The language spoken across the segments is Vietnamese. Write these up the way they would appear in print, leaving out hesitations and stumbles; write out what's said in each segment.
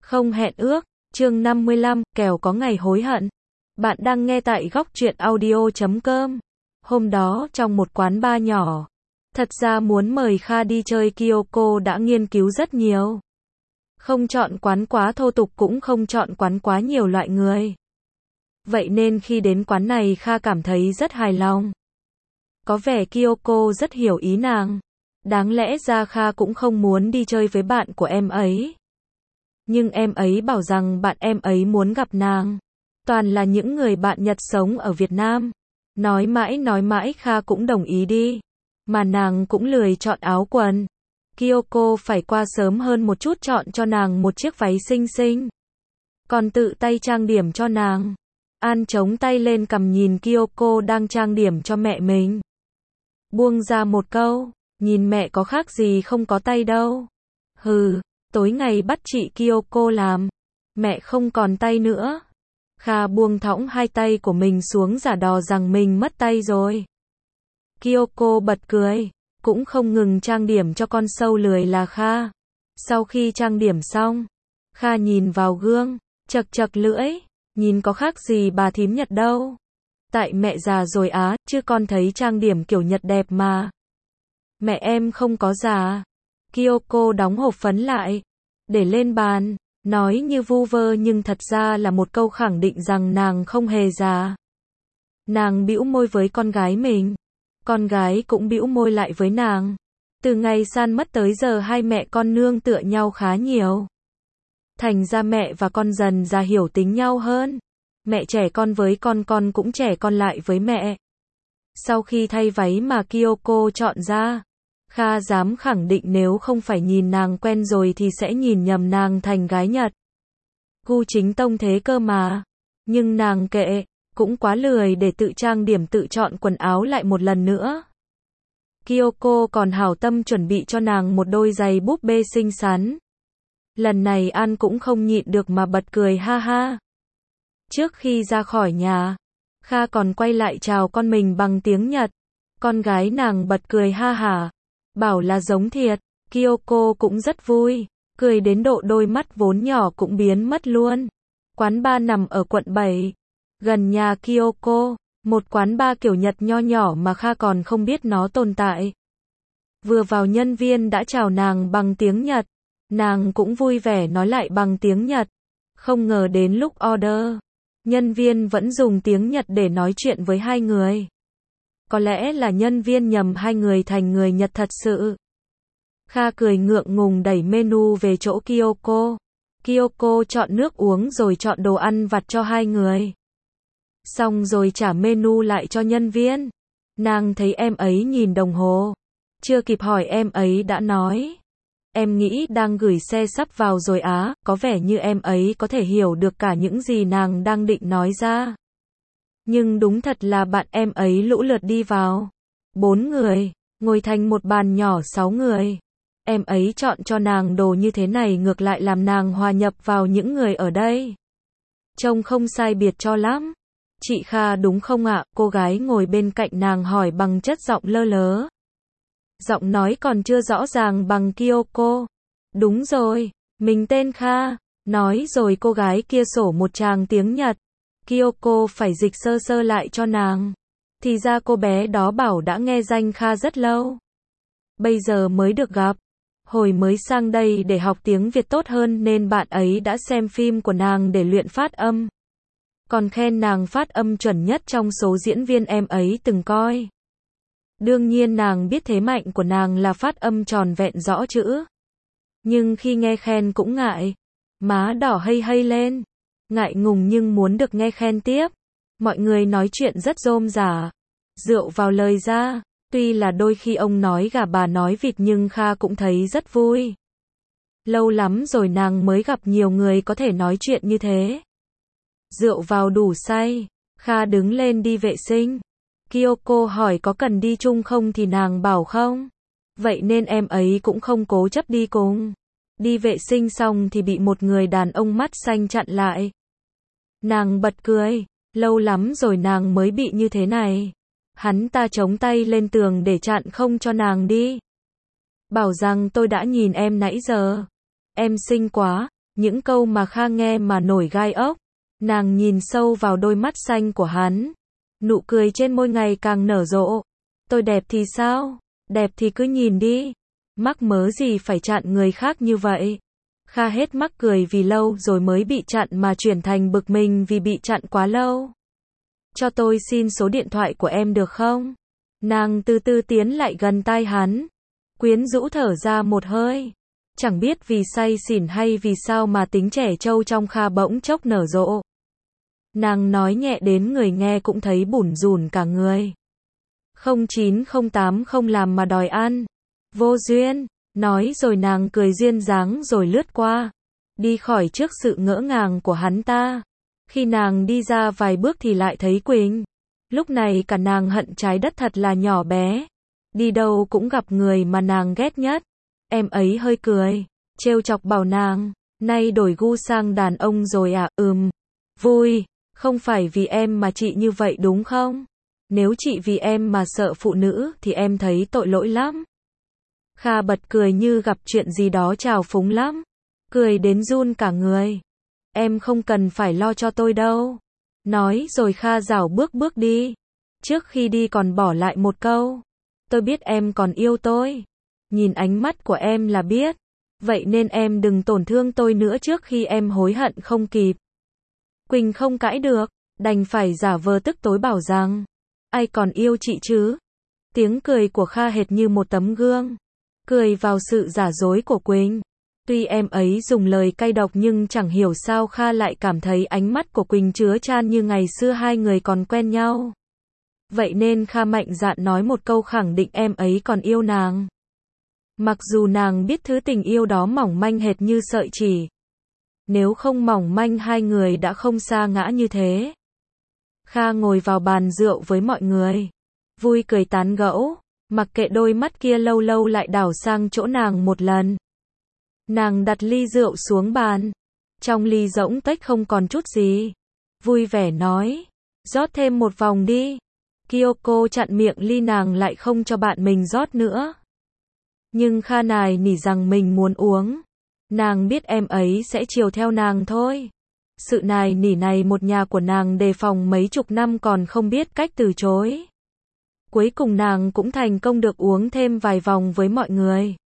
Không hẹn ước, chương 55, kẻo có ngày hối hận. Bạn đang nghe tại góc truyện audio.com. Hôm đó, trong một quán bar nhỏ, thật ra muốn mời Kha đi chơi, Kyoko đã nghiên cứu rất nhiều. Không chọn quán quá thô tục cũng không chọn quán quá nhiều loại người. Vậy nên khi đến quán này Kha cảm thấy rất hài lòng. Có vẻ Kyoko rất hiểu ý nàng. Đáng lẽ ra Kha cũng không muốn đi chơi với bạn của em ấy. Nhưng em ấy bảo rằng bạn em ấy muốn gặp nàng. Toàn là những người bạn Nhật sống ở Việt Nam. Nói mãi Kha cũng đồng ý đi. Mà nàng cũng lười chọn áo quần. Kyoko phải qua sớm hơn một chút chọn cho nàng một chiếc váy xinh xinh. Còn tự tay trang điểm cho nàng. An chống tay lên cằm nhìn Kyoko đang trang điểm cho mẹ mình. Buông ra một câu, nhìn mẹ có khác gì không có tay đâu. Hừ, tối ngày bắt chị Kyoko làm. Mẹ không còn tay nữa. Kha buông thõng hai tay của mình xuống giả đò rằng mình mất tay rồi. Kyoko bật cười, cũng không ngừng trang điểm cho con sâu lười là Kha. Sau khi trang điểm xong, Kha nhìn vào gương, chật chật lưỡi, nhìn có khác gì bà thím Nhật đâu. Tại mẹ già rồi á, chứ con thấy trang điểm kiểu Nhật đẹp mà. Mẹ em không có già. Kyoko đóng hộp phấn lại, để lên bàn, nói như vu vơ nhưng thật ra là một câu khẳng định rằng nàng không hề già. Nàng bĩu môi với con gái mình. Con gái cũng bĩu môi lại với nàng. Từ ngày San mất tới giờ hai mẹ con nương tựa nhau khá nhiều. Thành ra mẹ và con dần ra hiểu tính nhau hơn. Mẹ trẻ con với con cũng trẻ con lại với mẹ. Sau khi thay váy mà Kyoko chọn ra, Kha dám khẳng định nếu không phải nhìn nàng quen rồi thì sẽ nhìn nhầm nàng thành gái Nhật. Gu chính tông thế cơ mà. Nhưng nàng kệ, cũng quá lười để tự trang điểm tự chọn quần áo lại một lần nữa. Kyoko còn hảo tâm chuẩn bị cho nàng một đôi giày búp bê xinh xắn. Lần này An cũng không nhịn được mà bật cười ha ha. Trước khi ra khỏi nhà, Kha còn quay lại chào con mình bằng tiếng Nhật. Con gái nàng bật cười ha hả, bảo là giống thiệt. Kyoko cũng rất vui, cười đến độ đôi mắt vốn nhỏ cũng biến mất luôn. Quán bar nằm ở quận 7, gần nhà Kyoko, một quán bar kiểu Nhật nho nhỏ mà Kha còn không biết nó tồn tại. Vừa vào nhân viên đã chào nàng bằng tiếng Nhật, nàng cũng vui vẻ nói lại bằng tiếng Nhật. Không ngờ đến lúc order, nhân viên vẫn dùng tiếng Nhật để nói chuyện với hai người. Có lẽ là nhân viên nhầm hai người thành người Nhật thật sự. Kha cười ngượng ngùng đẩy menu về chỗ Kyoko. Kyoko chọn nước uống rồi chọn đồ ăn vặt cho hai người. Xong rồi trả menu lại cho nhân viên. Nàng thấy em ấy nhìn đồng hồ. Chưa kịp hỏi em ấy đã nói. Em nghĩ đang gửi xe sắp vào rồi á, có vẻ như em ấy có thể hiểu được cả những gì nàng đang định nói ra. Nhưng đúng thật là bạn em ấy lũ lượt đi vào. 4 người, ngồi thành một bàn nhỏ 6 người. Em ấy chọn cho nàng đồ như thế này ngược lại làm nàng hòa nhập vào những người ở đây. Trông không sai biệt cho lắm. Chị Kha đúng không ạ? Cô gái ngồi bên cạnh nàng hỏi bằng chất giọng lơ lớ. Giọng nói còn chưa rõ ràng bằng Kyoko. Đúng rồi, mình tên Kha. Nói rồi cô gái kia sổ một tràng tiếng Nhật. Kyoko phải dịch sơ sơ lại cho nàng. Thì ra cô bé đó bảo đã nghe danh Kha rất lâu. Bây giờ mới được gặp. Hồi mới sang đây để học tiếng Việt tốt hơn nên bạn ấy đã xem phim của nàng để luyện phát âm. Còn khen nàng phát âm chuẩn nhất trong số diễn viên em ấy từng coi. Đương nhiên nàng biết thế mạnh của nàng là phát âm tròn vẹn rõ chữ. Nhưng khi nghe khen cũng ngại. Má đỏ hây lên. Ngại ngùng nhưng muốn được nghe khen tiếp. Mọi người nói chuyện rất rôm rả. Rượu vào lời ra. Tuy là đôi khi ông nói gà bà nói vịt nhưng Kha cũng thấy rất vui. Lâu lắm rồi nàng mới gặp nhiều người có thể nói chuyện như thế. Rượu vào đủ say. Kha đứng lên đi vệ sinh. Kyoko hỏi có cần đi chung không thì nàng bảo không. Vậy nên em ấy cũng không cố chấp đi cùng. Đi vệ sinh xong thì bị một người đàn ông mắt xanh chặn lại. Nàng bật cười. Lâu lắm rồi nàng mới bị như thế này. Hắn ta chống tay lên tường để chặn không cho nàng đi. Bảo rằng tôi đã nhìn em nãy giờ. Em xinh quá. Những câu mà Kha nghe mà nổi gai ốc. Nàng nhìn sâu vào đôi mắt xanh của hắn. Nụ cười trên môi ngày càng nở rộ. Tôi đẹp thì sao? Đẹp thì cứ nhìn đi. Mắc mớ gì phải chặn người khác như vậy? Kha hết mắc cười vì lâu rồi mới bị chặn mà chuyển thành bực mình vì bị chặn quá lâu. Cho tôi xin số điện thoại của em được không? Nàng từ từ tiến lại gần tai hắn. Quyến rũ thở ra một hơi. Chẳng biết vì say xỉn hay vì sao mà tính trẻ trâu trong Kha bỗng chốc nở rộ. Nàng nói nhẹ đến người nghe cũng thấy bủn rủn cả người. 0908 không làm mà đòi ăn. Vô duyên. Nói rồi nàng cười duyên dáng rồi lướt qua. Đi khỏi trước sự ngỡ ngàng của hắn ta. Khi nàng đi ra vài bước thì lại thấy Quỳnh. Lúc này cả nàng hận trái đất thật là nhỏ bé. Đi đâu cũng gặp người mà nàng ghét nhất. Em ấy hơi cười. Trêu chọc bảo nàng. Nay đổi gu sang đàn ông rồi à? Vui. Không phải vì em mà chị như vậy đúng không? Nếu chị vì em mà sợ phụ nữ thì em thấy tội lỗi lắm. Kha bật cười như gặp chuyện gì đó trào phúng lắm. Cười đến run cả người. Em không cần phải lo cho tôi đâu. Nói rồi Kha rảo bước đi. Trước khi đi còn bỏ lại một câu. Tôi biết em còn yêu tôi. Nhìn ánh mắt của em là biết. Vậy nên em đừng tổn thương tôi nữa trước khi em hối hận không kịp. Quỳnh không cãi được. Đành phải giả vờ tức tối bảo rằng. Ai còn yêu chị chứ? Tiếng cười của Kha hệt như một tấm gương. Cười vào sự giả dối của Quỳnh. Tuy em ấy dùng lời cay độc nhưng chẳng hiểu sao Kha lại cảm thấy ánh mắt của Quỳnh chứa chan như ngày xưa hai người còn quen nhau. Vậy nên Kha mạnh dạn nói một câu khẳng định em ấy còn yêu nàng. Mặc dù nàng biết thứ tình yêu đó mỏng manh hệt như sợi chỉ. Nếu không mỏng manh hai người đã không sa ngã như thế. Kha ngồi vào bàn rượu với mọi người. Vui cười tán gẫu. Mặc kệ đôi mắt kia lâu lâu lại đảo sang chỗ nàng một lần. Nàng đặt ly rượu xuống bàn. Trong ly rỗng tuếch không còn chút gì. Vui vẻ nói. Rót thêm một vòng đi. Kyoko chặn miệng ly nàng lại không cho bạn mình rót nữa. Nhưng Kha nài nỉ rằng mình muốn uống. Nàng biết em ấy sẽ chiều theo nàng thôi. Sự nài nỉ này một nhà của nàng đề phòng mấy chục năm còn không biết cách từ chối. Cuối cùng nàng cũng thành công được uống thêm vài vòng với mọi người.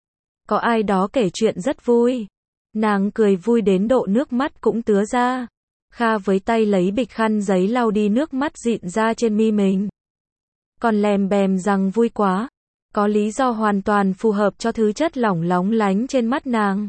Có ai đó kể chuyện rất vui. Nàng cười vui đến độ nước mắt cũng tứa ra. Kha với tay lấy bịch khăn giấy lau đi nước mắt dịn ra trên mi mình. Còn lèm bèm rằng vui quá. Có lý do hoàn toàn phù hợp cho thứ chất lỏng lóng lánh trên mắt nàng.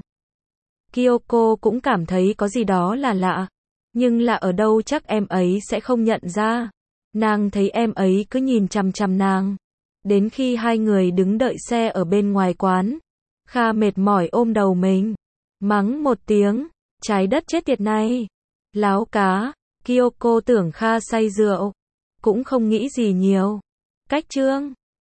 Kyoko cũng cảm thấy có gì đó là lạ. Nhưng lạ ở đâu chắc em ấy sẽ không nhận ra. Nàng thấy em ấy cứ nhìn chằm chằm nàng. Đến khi hai người đứng đợi xe ở bên ngoài quán. Kha mệt mỏi ôm đầu mình. Mắng một tiếng. Trái đất chết tiệt này. Láo cá. Kyoko tưởng Kha say rượu. Cũng không nghĩ gì nhiều. Cách chương